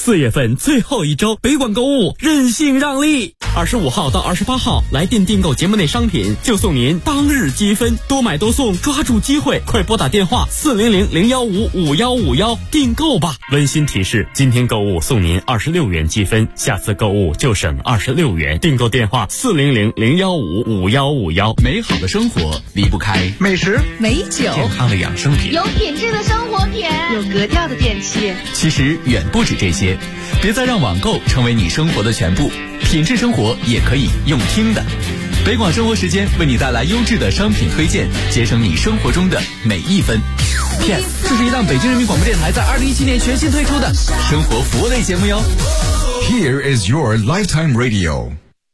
4月份最后一周，北广购物任性让利，25号到28号来电订购节目内商品，就送您当日积分，多买多送，抓住机会，快拨打电话400-015-5151订购吧。温馨提示：今天购物送您26元积分，下次购物就省26元。订购电话400-015-5151。 美好的生活离不开美食、 美酒、 健康的养生品， 有品质的生活品， 有格调的电器。 其实远不止这些，别再让网购成为你生活的全部，品质生活也可以用听的。北广生活时间为你带来优质的商品推荐，节省你生活中的每一分。Yes， 这是一档北京人民广播电台在2017年全新推出的生活服务类节目哟。 Here is your lifetime radio。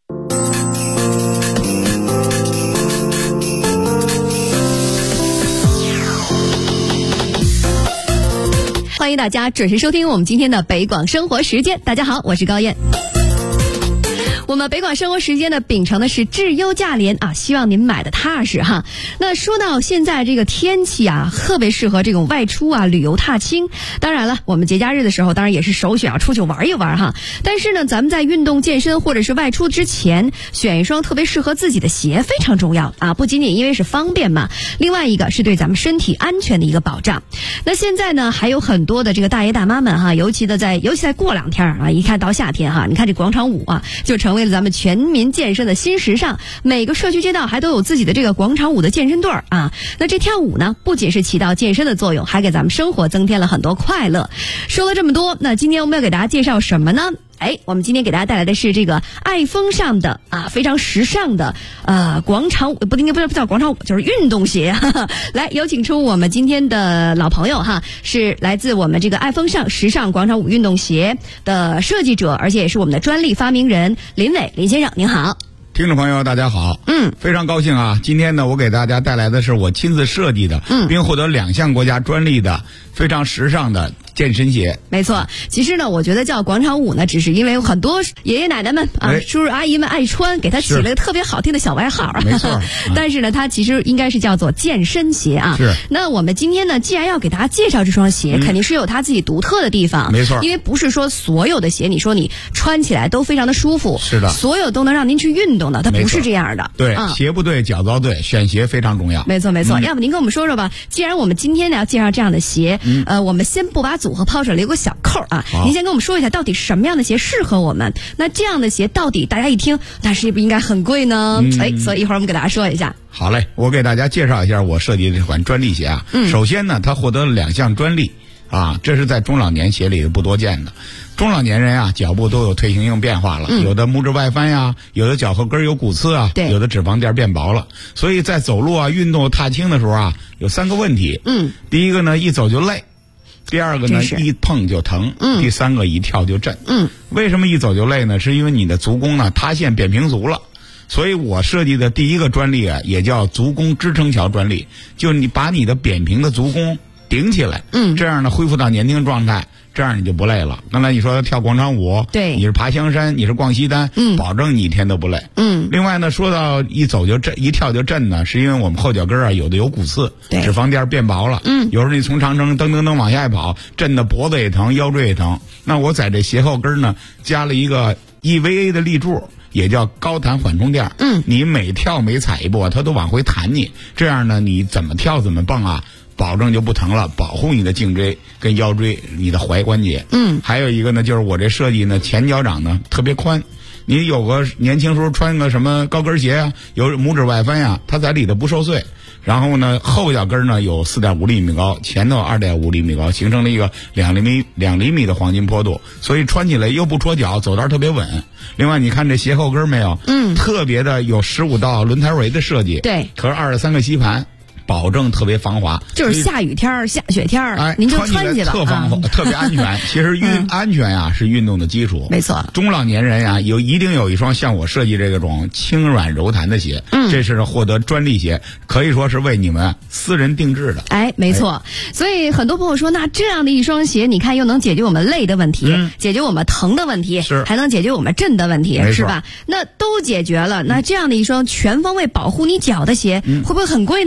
欢迎大家准时收听我们今天的北广生活时间。大家好，我是高燕。我们北广生活时间呢，秉承的是质优价廉啊，希望您买的踏实哈。那说到现在这个天气啊，特别适合这种外出啊、旅游踏青。当然了，我们节假日的时候，当然也是首选要出去玩一玩哈。但是呢，咱们在运动健身或者是外出之前，选一双特别适合自己的鞋非常重要啊。不仅仅因为是方便嘛，另外一个是对咱们身体安全的一个保障。那现在呢，还有很多的这个大爷大妈们哈，尤其在过2天啊，一看到夏天哈，你看这广场舞啊，就成为了咱们全民健身的新时尚，每个社区街道还都有自己的这个广场舞的健身队啊。那这跳舞呢，不仅是起到健身的作用，还给咱们生活增添了很多快乐。说了这么多，那今天我们要给大家介绍什么呢？我们今天给大家带来的是这个爱风尚的啊，非常时尚的广场舞，不叫广场舞，就是运动鞋。来，有请出我们今天的老朋友哈，是来自我们这个爱风尚时尚广场舞运动鞋的设计者，而且也是我们的专利发明人林伟林先生，您好。 听众朋友大家好，非常高兴啊！今天呢，我给大家带来的是我亲自设计的，并获得2项国家专利的非常时尚的健身鞋。 没错，其实呢，我觉得叫广场舞呢，只是因为有很多爷爷奶奶们啊、叔叔阿姨们爱穿，给它起了个特别好听的小外号。 没错， 但是呢，它其实应该是叫做健身鞋啊。 是。 那我们今天呢，既然要给大家介绍这双鞋，肯定是有它自己独特的地方。 没错， 因为不是说所有的鞋，你说你穿起来都非常的舒服， 是的， 所有都能让您去运动的，它不是这样的。 对，鞋不对，脚遭对，选鞋非常重要。 没错没错，要不您跟我们说说吧？既然我们今天呢要介绍这样的鞋，我们先不把组合抛出来，留个小扣啊。您先跟我们说一下，到底什么样的鞋适合我们？那这样的鞋到底大家一听，那是不是应该很贵呢？所以一会儿我们给大家说一下。 好嘞，我给大家介绍一下我设计的这款专利鞋啊。首先呢，它获得了2项专利啊，这是在中老年鞋里不多见的。中老年人啊，脚部都有退行性变化了，有的拇指外翻呀，有的脚后跟有骨刺啊，有的脂肪垫变薄了，所以在走路啊、运动、踏青的时候啊，有3个问题。第一个呢，一走就累；第2个呢，一碰就疼；第3个，一跳就震。为什么一走就累呢？是因为你的足弓呢塌陷扁平足了。所以我设计的第一个专利啊，也叫足弓支撑桥专利，就你把你的扁平的足弓顶起来，这样呢恢复到年轻状态，这样你就不累了。刚才你说跳广场舞， 对， 你是爬香山，你是逛西单，保证你一天都不累。另外呢，说到一走就震，一跳就震呢，是因为我们后脚跟啊有的有骨刺，脂肪垫变薄了。有时候你从长城噔噔噔往下一跑，震的脖子也疼，腰椎也疼。那我在这鞋后跟呢加了一个 EVA 的立柱，也叫高弹缓冲垫。你每跳每踩一步，它都往回弹你，这样呢，你怎么跳怎么蹦啊，保证就不疼了，保护你的颈椎跟腰椎，你的踝关节。还有一个呢，就是我这设计呢，前脚掌呢特别宽。你有个年轻时候穿个什么高跟鞋啊，有拇指外翻呀，它在里头不受碎。然后呢，后脚跟呢有4.5厘米高，前头2.5厘米高，形成了一个2厘米的黄金坡度，所以穿起来又不戳脚，走道特别稳。另外，你看这鞋后跟没有？特别的有15道轮胎围的设计， 对， 和23个吸盘。保证特别防滑， 就是下雨天下雪天您就穿去吧， 特别安全。其实安全呀是运动的基础， 没错。 中老年人呀一定有一双像我设计这种轻软柔弹的鞋，这是获得专利鞋，可以说是为你们私人定制的。 没错。所以很多朋友说，那这样的一双鞋，你看又能解决我们累的问题，解决我们疼的问题，还能解决我们震的问题，是吧？那都解决了，那这样的一双全方位保护你脚的鞋，会不会很贵呢？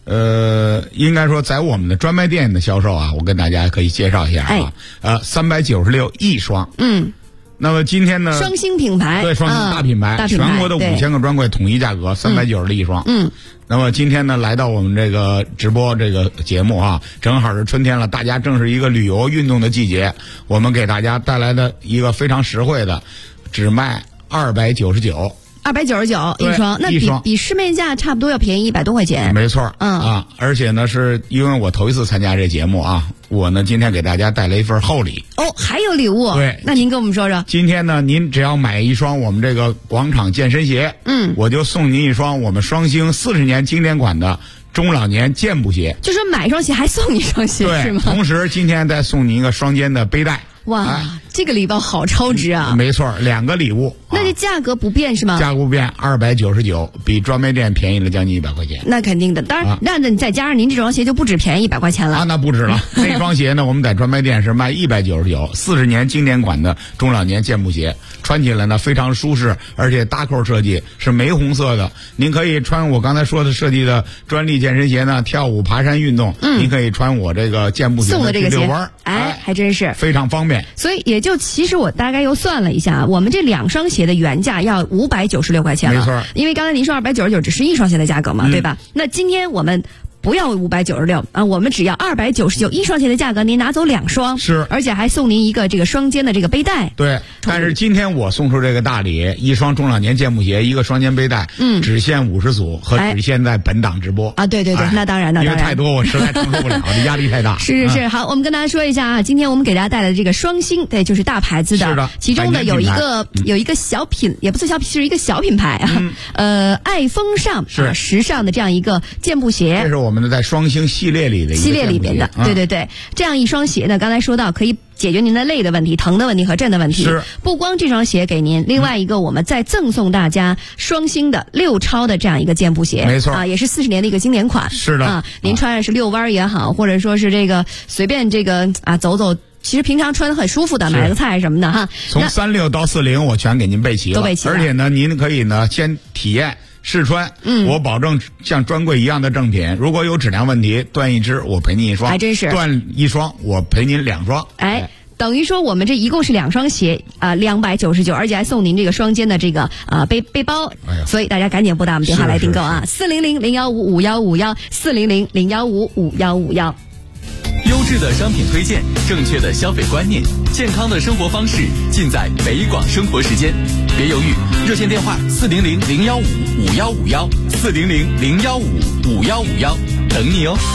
应该说在我们的专卖店的销售啊，我跟大家可以介绍一下啊。396一双。那么今天呢， 双星品牌， 对，双星大品牌，全国的5000个专柜统一价格390的一双。那么今天呢，来到我们这个直播这个节目啊，正好是春天了，大家正是一个旅游运动的季节，我们给大家带来的一个非常实惠的，只卖299。 299一双，那比市面价差不多要便宜100多块钱。 没错，而且呢，是因为我头一次参加这节目啊，我呢今天给大家带来一份厚礼。 还有礼物？ 对， 那您跟我们说说。 今天呢，您只要买一双我们这个广场健身鞋，我就送您一双我们双星40年经典款的中老年健步鞋。 就说买一双鞋还送一双鞋是吗？ 同时今天再送您一个双肩的背带。 哇，这个礼包好超值啊！ 没错，2个礼物。 那这价格不变是吗？ 价格不变，299，比专卖店便宜了将近100块钱。 那肯定的，当然，那你再加上您这双鞋就不止便宜100块钱了。 那不止了。那双鞋呢，我们在专卖店是卖199，40年经典款的中老年健步鞋，穿起来呢非常舒适，而且搭扣设计是玫红色的。您可以穿我刚才说的设计的专利健身鞋呢，跳舞、爬山运动。您可以穿我这个健步鞋送的这个遛弯， 还真是非常方便。 所以也就其实我大概又算了一下，我们这2双鞋的原价要596块钱了。 没错， 因为刚才您说299只是一双鞋的价格嘛，对吧？那今天我们不要596啊，我们只要299一双鞋的价格，您拿走2双， 是， 而且还送您一个这个双肩的这个背带。 对，但是今天我送出这个大礼，一双中老年健步鞋，一个双肩背带，只限50组和只限在本档直播啊。对，那当然， 因为太多我实在承受不了，这压力太大。 是，好，我们跟大家说一下啊，今天我们给大家带来的这个双星，对，就是大牌子的， 是的， 其中呢有一个小品，也不是小品，是一个小品牌啊，爱风尚是时尚的这样一个健步鞋， 这是我们的在双星系列里的对，这样一双鞋呢，刚才说到可以解决您的累的问题、疼的问题和震的问题。 是， 不光这双鞋给您，另外一个我们再赠送大家双星的6超的这样一个健步鞋。 没错也是40年的一个经典款。 是的您穿上是遛弯也好，或者说是这个随便这个走走。其实平常穿得很舒服的，买个菜什么的哈。 从36到40我全给您备齐了， 都备齐了。 而且呢，您可以呢先体验试穿，我保证像专柜一样的正品。如果有质量问题，断一只我赔您1双， 还真是断一双我赔您2双。 等于说我们这一共是2双鞋299，而且还送您这个双肩的这个背包。所以大家赶紧拨打我们电话来订购啊，400-015-5151，400-015-5151。 优质的商品推荐，正确的消费观念，健康的生活方式，尽在北广生活时间。别犹豫，热线电话400-015-5151，400-015-5151，等你哦。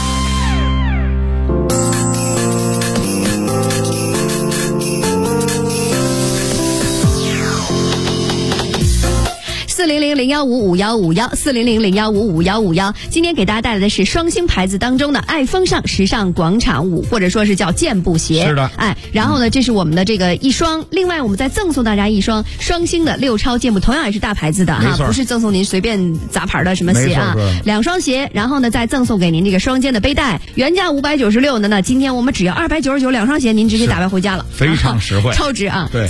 400-015-5151，400-015-5151。今天给大家带来的是双星牌子当中的爱风尚时尚广场舞，或者说是叫健步鞋。 是的， 然后呢，这是我们的这个一双，另外我们再赠送大家一双双星的6超健步，同样也是大牌子的哈，不是赠送您随便杂牌的什么鞋啊，2双鞋，然后呢再赠送给您这个双肩的背带，原价596呢，那今天我们只要299，2双鞋您直接打包回家了， 非常实惠， 超值啊！ 对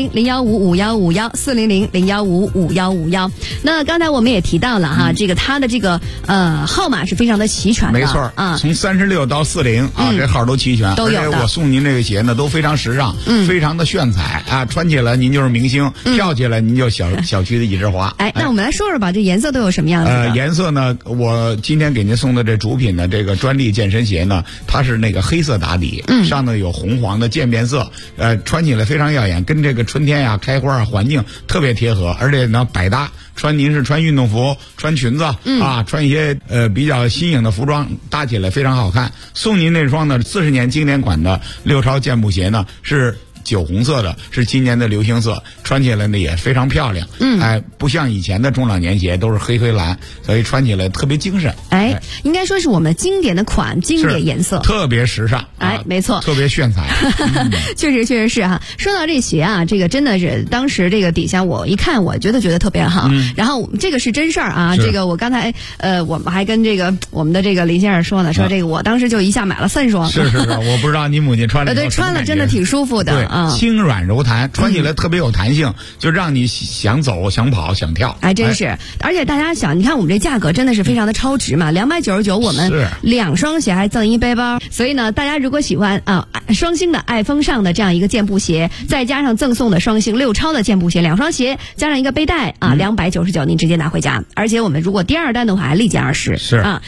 ，400-015-5151，400-015-5151。那刚才我们也提到了哈，这个它的这个号码是非常的齐全的， 没错从36到40这号都齐全， 都有的。 而且我送您这个鞋呢都非常时尚，非常的炫彩啊，穿起来您就是明星，跳起来您就小区的一枝花。 那我们来说说吧，这颜色都有什么样子的？ 颜色呢，我今天给您送的这主品的这个专利健身鞋呢，它是那个黑色打底，上头有红黄的渐变色，穿起来非常耀眼，跟这个春天呀开花环境特别贴合，而且呢百搭。您是穿运动服、穿裙子穿一些比较新颖的服装，搭起来非常好看。送您那双呢40年经典款的6超健步鞋呢是酒红色的，是今年的流行色，穿起来呢也非常漂亮。不像以前的中老年鞋都是黑蓝，所以穿起来特别精神。 应该说是我们经典的款，经典颜色， 特别时尚。 没错， 特别炫彩。 确实是哈。说到这鞋啊，这个真的是当时这个底下我一看，我觉得特别好。然后这个是真事儿啊，这个我刚才我们还跟这个我们的这个林先生说呢，说这个我当时就一下买了3双。 是，我不知道你母亲穿了对，穿了真的挺舒服的轻软柔弹，穿起来特别有弹性，就让你想走、想跑、想跳。 还真是，而且大家想，你看我们这价格真的是非常的超值嘛，299我们2双鞋还赠1背包，所以呢，大家如果喜欢双星的爱风尚的这样一个健步鞋，再加上赠送的双星六超的健步鞋2双鞋，加上一个背带299，您直接拿回家。而且我们如果第2单的话还立减20， 是啊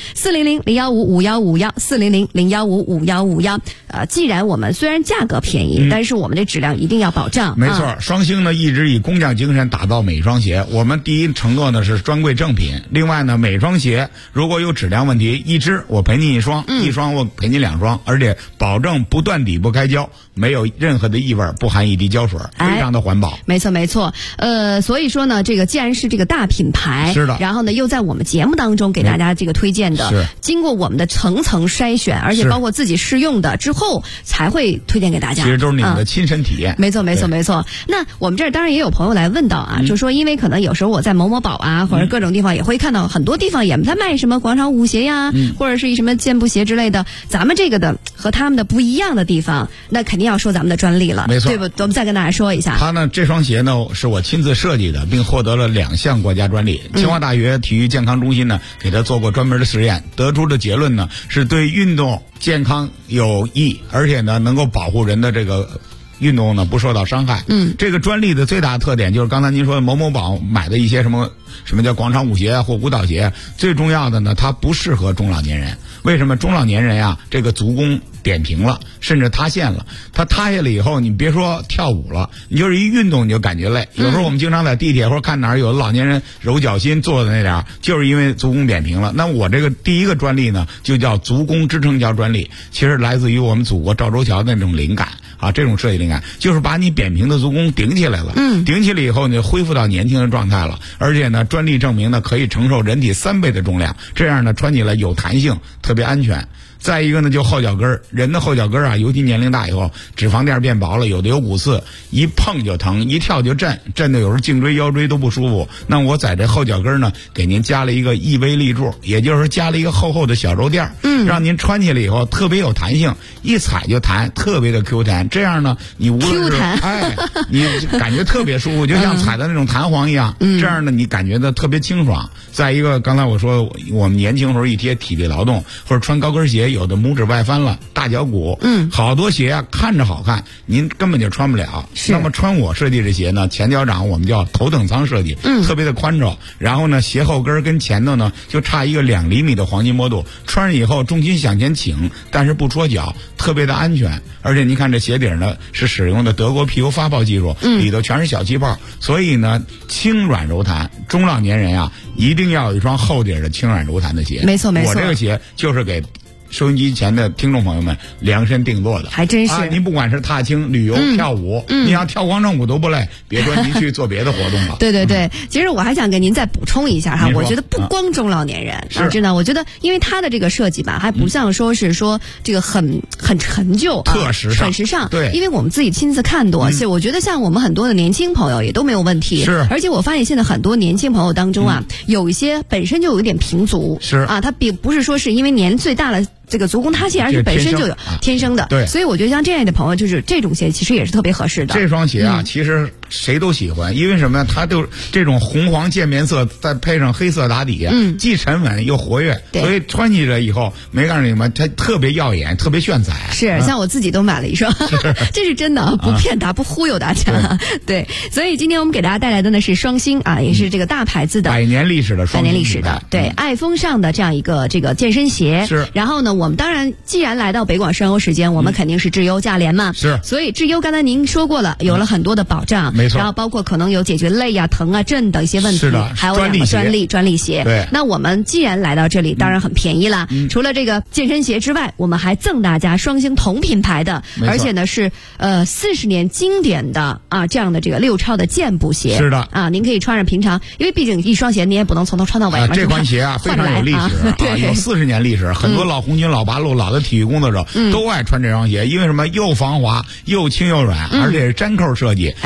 ，400-015-5151，400-015-5151。既然我们虽然价格便宜，但是我们这质量一定要保障。 没错，双星呢一直以工匠精神打造每一双鞋。我们第一承诺呢是专柜正品，另外呢每双鞋如果有质量问题，一只我赔您1双，1双我赔您2双，而且保证不断底不开胶，没有任何的异味，不含一滴胶水，非常的环保。 没错没错，所以说呢，这个既然是这个大品牌， 是的， 然后呢又在我们节目当中给大家这个推荐的， 是经过我们的层层筛选，而且包括自己试用的之后才会推荐给大家。 其实都是你们的亲身体验。 没错没错没错。那我们这儿当然也有朋友来问到就说因为可能有时候我在某某宝或者各种地方也会看到很多地方也在卖什么广场舞鞋呀，或者是什么健步鞋之类的，咱们这个的和他们的不一样的地方，那肯定要说咱们的专利了， 没错， 对不？我们再跟大家说一下， 他呢这双鞋呢是我亲自设计的，并获得了2项国家专利。清华大学体育健康中心呢给他做过专门的实验，得出的结论呢是对运动健康有益，而且呢能够保护人的这个运动呢不受到伤害。这个专利的最大的特点就是刚才您说的某某宝买的一些什么叫广场舞鞋或舞蹈鞋，最重要的呢它不适合中老年人。为什么？中老年人这个足弓扁平了，甚至塌陷了。它塌下来以后，你别说跳舞了，你就是一运动你就感觉累。有时候我们经常在地铁或者看哪儿有的老年人揉脚心坐的那点儿，就是因为足弓扁平了。那我这个第一个专利呢，就叫足弓支撑胶专利，其实来自于我们祖国赵州桥的那种灵感这种设计灵感，就是把你扁平的足弓顶起来了。顶起来以后你就恢复到年轻的状态了。而且呢，专利证明呢可以承受人体3倍的重量，这样呢穿起来有弹性，特别安全。再一个呢，就后脚跟人的后脚跟尤其年龄大以后，脂肪垫变薄了，有的有骨刺，一碰就疼，一跳就震的有时候颈椎腰椎都不舒服。那我在这后脚跟呢，给您加了一个异微立柱，也就是加了一个厚厚的小肉垫，让您穿起来以后特别有弹性，一踩就弹，特别的 Q 弹。这样呢，你无论是你感觉特别舒服，就像踩的那种弹簧一样。这样呢，你感觉到特别清爽。再一个，刚才我说我们年轻时候一些体力劳动或者穿高跟鞋，有的拇指外翻了，大脚骨，好多鞋看着好看，您根本就穿不了。那么穿我设计这鞋呢，前脚掌我们叫头等舱设计，特别的宽敞。然后呢，鞋后跟跟前头呢就差一个2厘米的黄金摸度，穿上以后重心向前倾，但是不戳脚，特别的安全。而且您看这鞋底呢是使用的德国皮油发泡技术，里头全是小气泡，所以呢轻软柔弹。中老年人一定要有一双厚底的轻软柔弹的鞋。 没错没错， 我这个鞋就是给收音机前的听众朋友们量身定做的， 还真是。 您不管是踏青、旅游、跳舞，你要跳广场舞都不累，别说您去做别的活动了。 对对对，其实我还想给您再补充一下我觉得不光中老年人，真的，我觉得因为它的这个设计吧，还不像说是说这个很陈旧特时尚， 很时尚。 对， 因为我们自己亲自看多，我觉得像我们很多的年轻朋友也都没有问题。 是， 而且我发现现在很多年轻朋友当中有一些本身就有一点平足， 是他并不是说是因为年岁大了这个足弓塌陷，而是本身就有天生的。 对， 所以我觉得像这样的朋友，就是这种鞋其实也是特别合适的。 这双鞋其实谁都喜欢，因为什么呢？它就这种红黄渐变色，再配上黑色打底既沉稳又活跃，所以穿起来以后没告诉你们，它特别耀眼，特别炫彩。 是，像我自己都买了一双，这是真的，不骗大，不忽悠大家。对，所以今天我们给大家带来的呢是双星也是这个大牌子的 100年历史的双星，100 年历史的，对，爱风尚的这样一个这个健身鞋。 是， 然后呢，我们当然既然来到北广生活时间，我们肯定是质优价廉嘛。 是， 所以质优刚才您说过了，有了很多的保障， 没错。 然后包括可能有解决累疼震等一些问题， 是的， 还有2个专利鞋。 对， 那我们既然来到这里，当然很便宜啦。除了这个健身鞋之外，我们还赠大家双星同品牌的，而且呢是40年经典的这样的这个六超的健步鞋。 是的您可以穿上平常，因为毕竟一双鞋你也不能从头穿到尾嘛。 这款鞋非常有历史对， 有40年历史，很多老红军、老八路、老的体育工作者都爱穿这双鞋，因为什么？又防滑，又轻又软，而且是粘扣设计。这次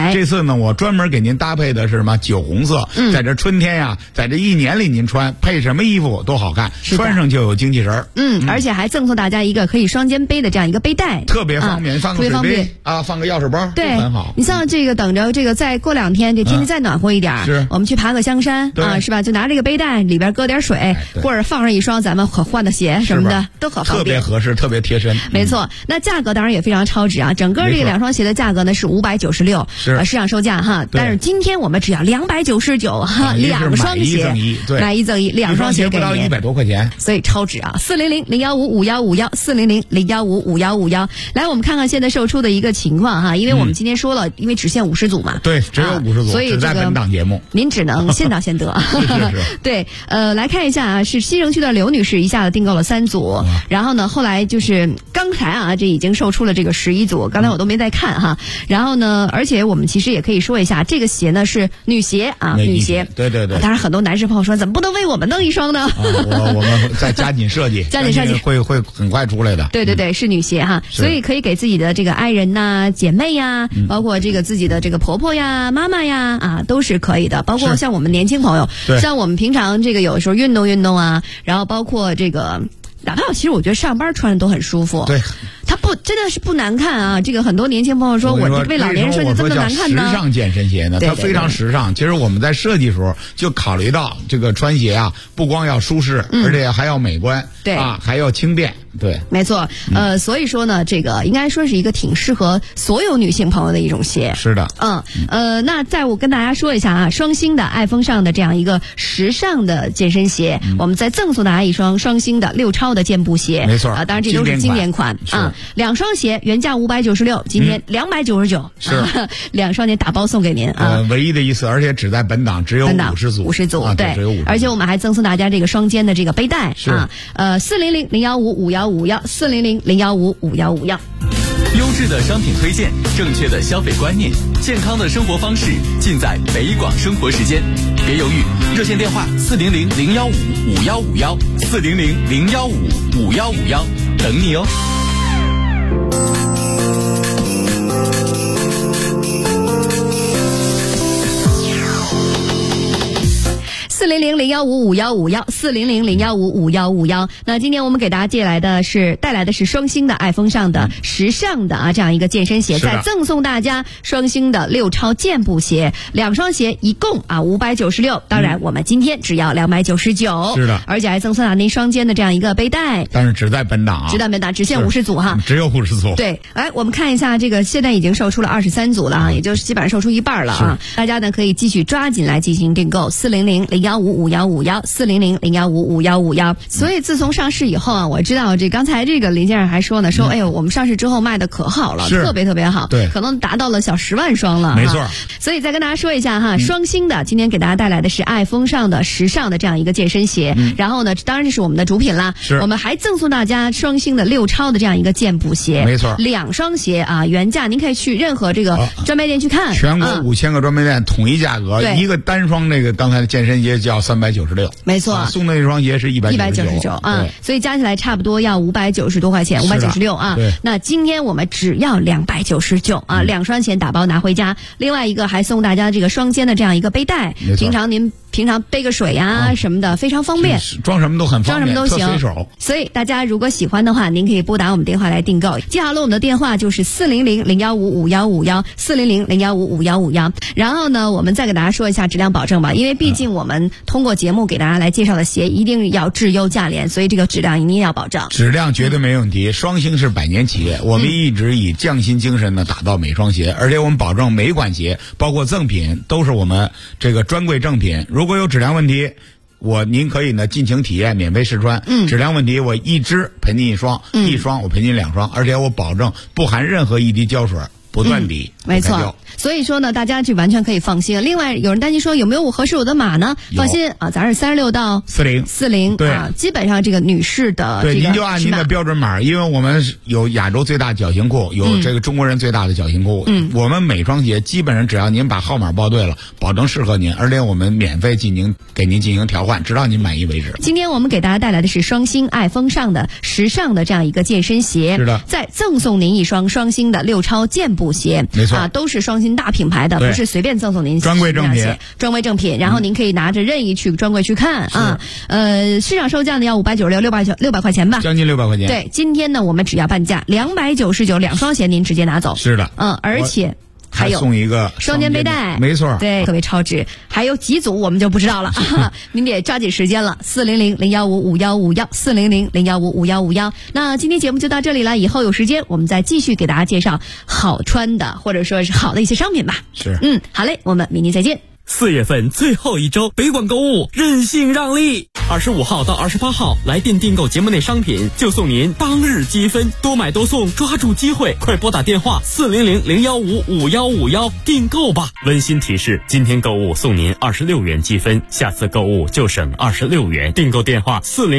呢，我专门给您搭配的是什么酒红色，在这春天呀，在这一年里您穿配什么衣服都好看，穿上就有精气神。 而且还赠送大家一个可以双肩背的这样一个背带， 特别方便，放个水杯啊，放个钥匙包， 对， 很好。 你像这个等着这个再过2天，这天气再暖和一点，我们去爬个香山啊，是吧？就拿这个背带里边搁点水，或者放上一双咱们可换的鞋什么的，都可方便， 特别合适，特别贴身。 没错，那价格当然也非常超值啊！整个这个2双鞋的价格呢是596，市场售价哈，但是今天我们只要299哈，2双鞋买1赠1，2双鞋不到100多块钱， 所以超值啊！400-015-5151，400-015-5151。来，我们看看现在售出的一个情况哈，因为我们今天说了，因为只限50组嘛， 对，只有50组， 所以只在本档节目， 您只能先到先得。 是。 对，来看一下啊，是西城区的刘女士一下子订购了3组，然后呢，后来就是刚才啊，这已经售出了这个11组，刚才我都没再看哈。然后呢，而且我们其实也可以说一下，这个鞋呢是女鞋啊，女鞋。 对。 当然，很多男士朋友说，怎么不能为我们弄一双呢？ 我们再加紧设计，会很快出来的。 对，是女鞋哈，所以可以给自己的这个爱人呐、姐妹呀，包括这个自己的这个婆婆呀、妈妈呀啊，都是可以的。包括像我们年轻朋友，像我们平常这个有时候运动啊，然后包括这个。哪怕其实我觉得上班穿的都很舒服， 对， 它真的是不难看啊。这个很多年轻朋友说，我为老年人设计这么难看呢？ 时尚健身鞋呢，它非常时尚。其实我们在设计时候就考虑到这个穿鞋啊，不光要舒适，而且还要美观， 对啊，还要轻便。对， 没错，所以说呢，这个应该说是一个挺适合所有女性朋友的一种鞋。 是的， 那在我跟大家说一下啊，双星的爱风尚的这样一个时尚的健身鞋，我们再赠送大家一双双星的6超的健步鞋。 没错， 当然这都是经典款啊。2双鞋原价596，今天299， 是 2双鞋打包送给您啊。 唯一的一次，而且只在本档只有50组 ，50组， 对， 而且我们还赠送大家这个双肩的这个背带啊。400-015-5151，400-015-5151。 优质的商品推荐，正确的消费观念，健康的生活方式，尽在北广生活时间。别犹豫，热线电话400-015-5151，400-015-5151，等你哦。 400-015-5151，400-015-5151。那今天我们给大家带来的是双星的爱风尚的时尚的这样一个健身鞋，再赠送大家双星的6超健步鞋，2双鞋一共596，当然我们今天只要299， 是的， 而且还赠送您双肩的这样一个背带， 但是只在本档， 只限50组哈， 只有50组。 对，我们看一下这个，现在已经售出了23组了啊，也就是基本上售出一半了啊，大家呢可以继续抓紧来进行订购，400-015-5151，400-015-5151。所以自从上市以后啊，我知道刚才这个林先生还说呢，哎呦，我们上市之后卖的可好了，特别特别好， 对， 可能达到了小10万双了， 没错。 所以再跟大家说一下哈，双星的今天给大家带来的是爱风尚的时尚的这样一个健身鞋，然后呢，当然这是我们的主品啦，我们还赠送大家双星的6超的这样一个健步鞋， 没错 ，2双鞋啊，原价您可以去任何这个专卖店去看， 全国5000个专卖店统一价格，一个单双这个刚才的健身鞋就要396， 没错， 送的那双鞋是199 啊，所以加起来差不多要590多块钱，596啊。那今天我们只要299啊，2双鞋打包拿回家，另外一个还送大家这个双肩的这样一个背带，平常背个水呀什么的非常方便， 装什么都很方便， 装什么都行。所以大家如果喜欢的话，您可以拨打我们电话来订购。记好了，我们的电话就是400-015-5151，400-015-5151。然后呢，我们再给大家说一下质量保证吧，因为毕竟我们通过节目给大家来介绍的鞋一定要质优价廉，所以这个质量一定要保障。 质量绝对没问题，双星是100年企业，我们一直以匠心精神呢打造每双鞋，而且我们保证每款鞋包括赠品都是我们这个专柜正品。如果有质量问题，您可以呢尽情体验，免费试穿。质量问题我一只赔您1双，一双我赔您2双，而且我保证不含任何一滴胶水，不断底， 没错。所以说呢，大家就完全可以放心。另外，有人担心说有没有合适我的码呢？放心啊，咱是36到40， 对啊，基本上这个女士的对，您就按您的标准码，因为我们有亚洲最大脚型裤，有这个中国人最大的脚型裤。我们每双鞋基本上只要您把号码报对了，保证适合您，而且我们免费给您进行调换，直到您满意为止。 今天我们给大家带来的是双星爱风尚的时尚的这样一个健身鞋， 是的， 再赠送您一双双星的6超健步鞋。 没错。 错都是双星大品牌的，不是随便赠送您专柜正品， 专柜正品。然后您可以拿着任意去专柜去看啊。市场售价呢要596，600块钱吧， 将近600块钱。 对，今天呢我们只要半价，299两双鞋您直接拿走。 是的， 而且还有送一个双肩背带， 没错， 对，特别超值。还有几组我们就不知道了，您得抓紧时间了。400-015-5151，400-015-5151。那今天节目就到这里了，以后有时间我们再继续给大家介绍好穿的或者说是好的一些商品吧。 是， 好嘞，我们明天再见。 4月份最后一周，北广购物任性让利，25号到28号来电订购节目内商品，就送您当日积分，多买多送，抓住机会，快拨打电话400-015-5151订购吧。温馨提示：今天购物送您26元积分，下次购物就省26元。订购电话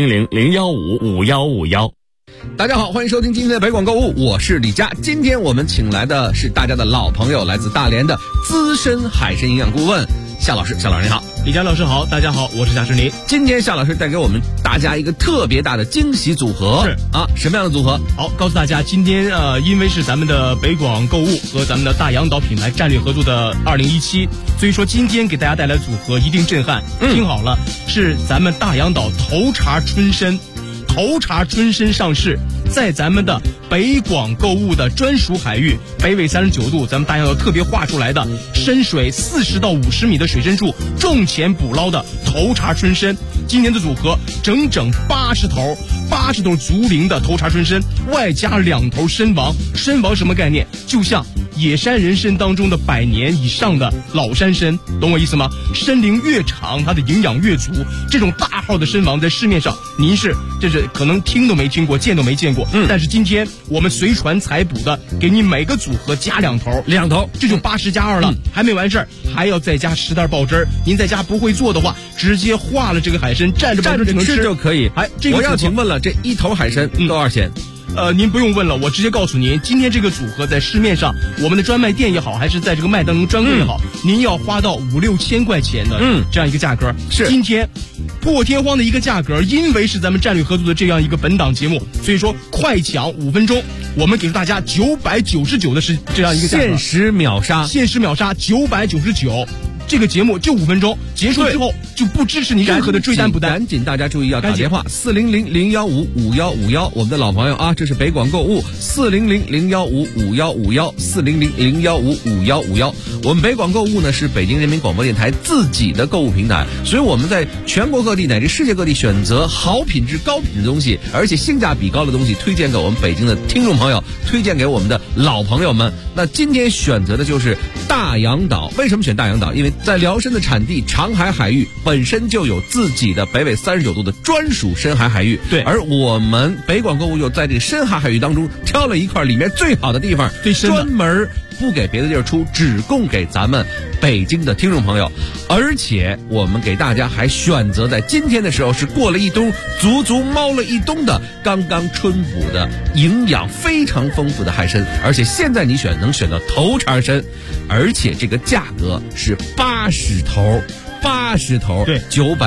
400-015-5151。 大家好，欢迎收听今天的北广购物，我是李佳。今天我们请来的是大家的老朋友，来自大连的资深海参营养顾问夏老师。夏老师你好。 李佳老师好，大家好，我是夏诗林。 今天夏老师带给我们大家一个特别大的惊喜组合， 是啊，什么样的组合？ 好，告诉大家，今天因为是咱们的北广购物和咱们的大洋岛品牌战略合作的2017，所以说今天给大家带来的组合一定震撼。听好了，是咱们大洋岛头茶春参上市，在咱们的北广购物的专属海域，北纬39度，咱们大洋岛特别画出来的深水40到50米的水深处种潜捕捞的头茶春参。今年的组合整整80头竹龄的头茶春参，外加2头参王。参王什么概念？就像野山人参当中的100年以上的老山参，懂我意思吗？参龄越长，它的营养越足。这种大号的参王在市面上您这是可能听都没听过，见都没见过。但是今天我们随船采捕的，给你每个组合加2头，这就80+2了。还没完事儿，还要再加10袋爆汁儿。您在家不会做的话，直接化了这个海参，蘸着爆汁就能吃就可以。我要请问了，这1头海参多少钱？ 您不用问了，我直接告诉您，今天这个组合在市面上，我们的专卖店也好，还是在这个麦当劳专柜也好，您要花到5-6千块钱的这样一个价格。 是今天破天荒的一个价格，因为是咱们战略合作的这样一个本档节目，所以说快抢5分钟，我们给出大家999的是这样一个价格， 限时秒杀 999。这个节目就5分钟，结束之后就不支持你任何的追单补单。 赶紧大家注意要打电话400-015-5151，我们的老朋友啊，这是北广购物400-015-5151，400-015-5151。我们北广购物呢是北京人民广播电台自己的购物平台，所以我们在全国各地乃至世界各地选择好品质高品质的东西，而且性价比高的东西，推荐给我们北京的听众朋友，推荐给我们的老朋友们。那今天选择的就是大洋岛。为什么选大洋岛？因为在辽参的产地长海海域本身就有自己的北纬39度的专属深海海域， 对， 而我们北广购物又在这个深海海域当中挑了一块里面最好的地方，专门不给别的地儿出，只供给咱们北京的听众朋友。而且我们给大家还选择在今天的时候是过了一冬，足足猫了一冬的刚刚春捕的营养非常丰富的海参，而且现在你能选到头茬参，而且这个价格是80头， 对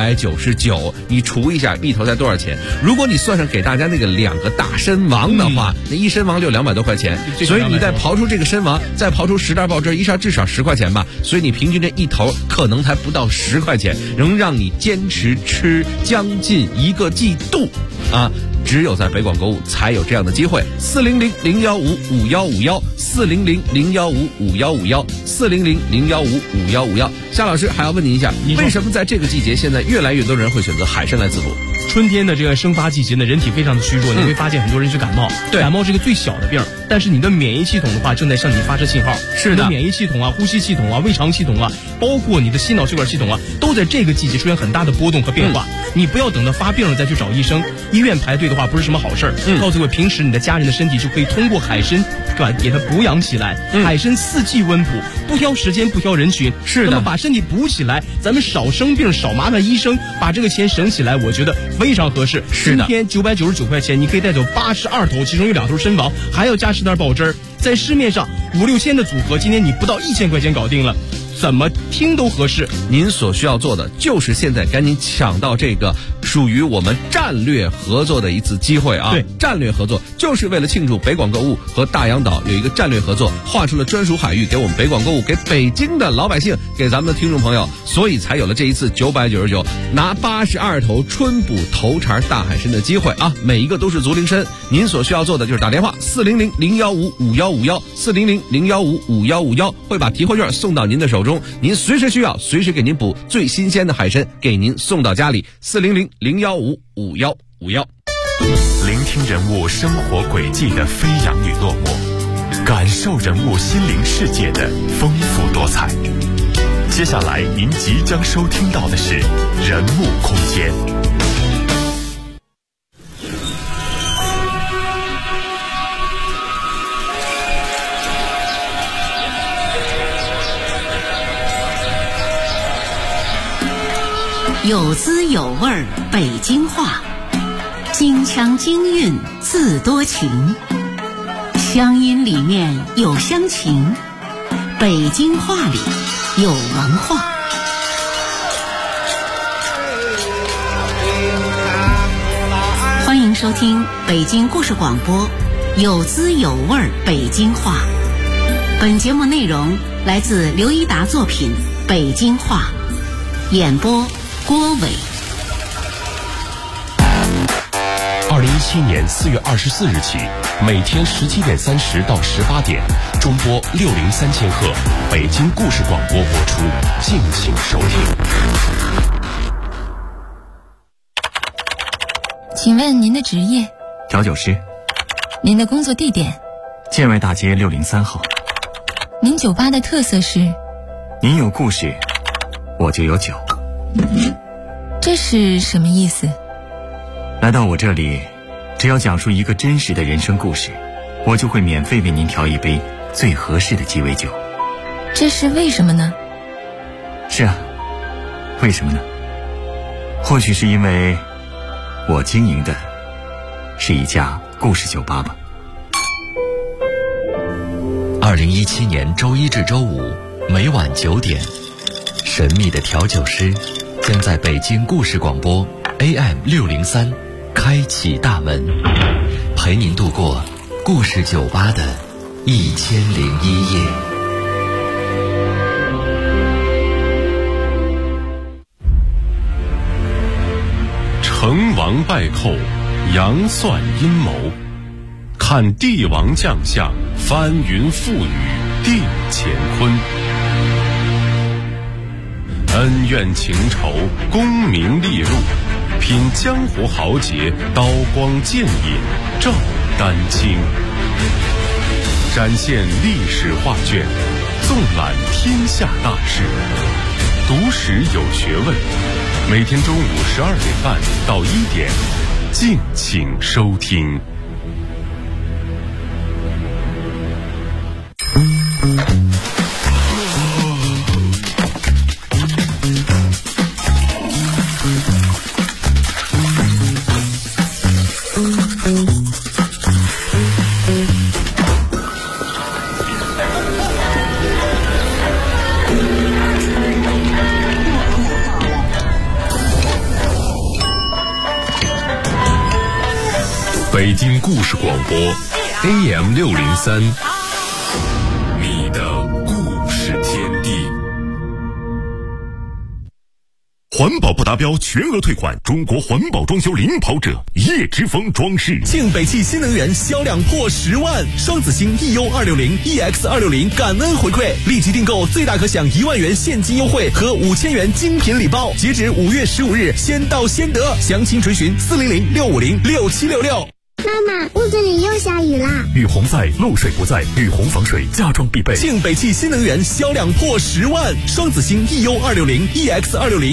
，999，你除一下一头才多少钱？如果你算上给大家那个2个大参王的话，那一参王就200多块钱，所以你再刨出这个参王，再刨出10袋爆汁，一下至少10块钱吧。所以你平均这一头可能才不到10块钱，能让你坚持吃将近1个季度啊！只有在北广购物才有这样的机会。400-015-5151，400-015-5151，400-015-5151。夏老师还要问您一下，为什么在这个季节现在越来越多人会选择海参来自补？ 春天的这个生发季节呢，人体非常的虚弱，你会发现很多人是感冒。对，感冒是一个最小的病，但是你的免疫系统的话正在向你发射信号。是的，你的免疫系统啊、呼吸系统啊、胃肠系统啊，包括你的心脑血管系统啊，都在这个季节出现很大的波动和变化。你不要等到发病了再去找医生，医院排队的话不是什么好事儿。告诉各位，平时你的家人的身体就可以通过海参，对吧，给它补养起来。海参4季温补，不挑时间，不挑人群。是的，那么把身体补起来，咱们少生病，少麻烦医生，把这个钱省起来，我觉得非常合适。是的，今天999块钱，你可以带走82头，其中有2头参王，还要加10袋爆汁儿。在市面上5-6千的组合，今天你不到1000块钱搞定了。 怎么听都合适。 您所需要做的就是现在赶紧抢到这个属于我们战略合作的一次机会啊！ 对， 战略合作就是为了庆祝北广购物和大洋岛有一个战略合作，划出了专属海域给我们北广购物，给北京的老百姓，给咱们的听众朋友，所以才有了这一次999拿82头春捕头茬大海参的机会啊！每一个都是足灵参，您所需要做的就是打电话400-015-5151，400-015-5151，会把提货券送到您的手中，您随时需要，随时给您捕最新鲜的海参，给您送到家里。400-015-5151。 聆听人物生活轨迹的飞扬与落寞，感受人物心灵世界的丰富多彩。接下来您即将收听到的是人物空间。 有滋有味儿北京话，京腔京韵自多情，乡音里面有乡情，北京话里有文化。欢迎收听北京故事广播有滋有味儿北京话。本节目内容来自刘一达作品《北京话》，演播郭伟。 2017年4月24日起，每天17点30到18点，中波603000赫北京故事广播播出，敬请收听。 请问您的职业？ 调酒师。 您的工作地点？ 建外大街603号。 您酒吧的特色是？ 您有故事，我就有酒。 这是什么意思？ 来到我这里，只要讲述一个真实的人生故事，我就会免费为您调一杯最合适的鸡尾酒。 这是为什么呢？ 是啊，为什么呢？或许是因为我经营的是一家故事酒吧吧。 2017年周一至周五每晚9点，神秘的调酒师将在北京故事广播 AM603开启大门，陪您度过故事酒吧的1001夜。 成王败寇，杨算阴谋，看帝王将相，翻云覆雨定乾坤。恩怨情仇，功名利禄，品江湖豪杰，刀光剑影照丹青。展现历史画卷，纵览天下大事，读史有学问。每天中午12点半到1点，敬请收听。北京故事广播 AM603，你的故事天地。 环保不达标全额退款，中国环保装修领跑者叶之峰装饰。 庆北汽新能源销量破10万，双子星 EU260、EX260 感恩回馈，立即订购最大可享1万元现金优惠和5000元精品礼包，截止5月15日，先到先得。详情垂询400-650-6766。 妈妈，屋子里又下雨啦！ 雨洪在，漏水不在，雨洪防水家装必备。 庆北汽新能源销量破10万，双子星 EU260、EX260。